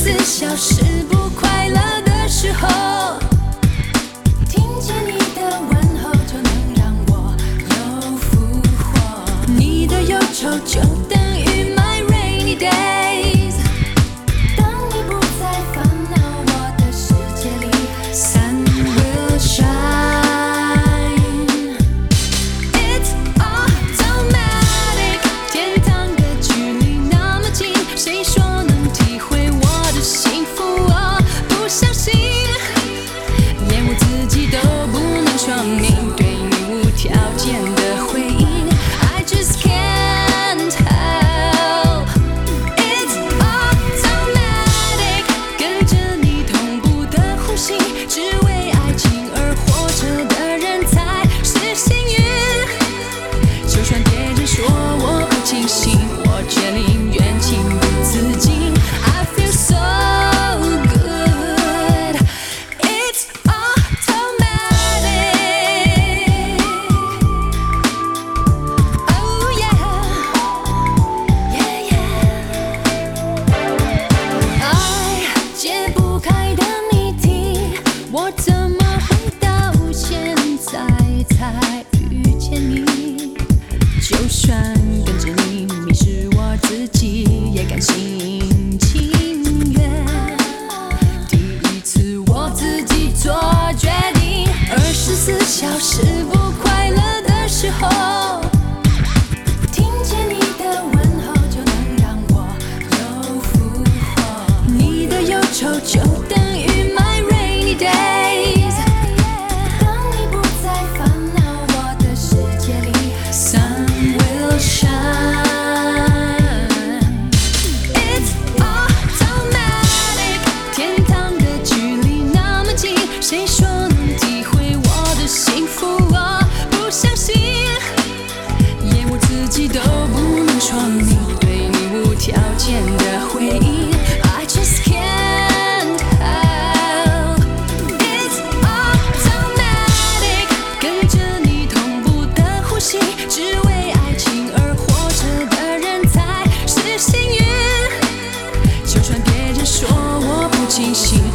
24小时不快乐的时候，听见你的问候就能让我又复活。你的忧愁就等于 my rainy days。当你不再烦恼，我的世界里 sun will shine。It's automatic， 天堂的距离那么近，谁说能体会我的幸福？我不相信，连我自己都不能说明对你无条件的回应。I just can't help。It's automatic， 跟着你同步的呼吸，只为爱情而活着的人才是幸运。就算别人说我不清醒，我却宁愿情不自禁。I feel so good。It's automatic。Oh yeah， yeah yeah。爱解不开的谜题，我怎么会到现在才遇见你？就算跟着你迷失我自己，也甘心情愿。第一次我自己做决定，24小时不快乐的时候，听见你的问候就能让我又复活。你的忧愁就等于 my rainy days。当你不再烦恼，我的世界里 sun will shine。It's automatic， 天堂的距离那么近，谁说能体会我的幸福？我不相信，连我自己都不能说明对你无条件的回应。I just can't help。It's automatic， 跟着你同步的呼吸，只为爱情而活着的人才是幸运。就算别人说我不清醒，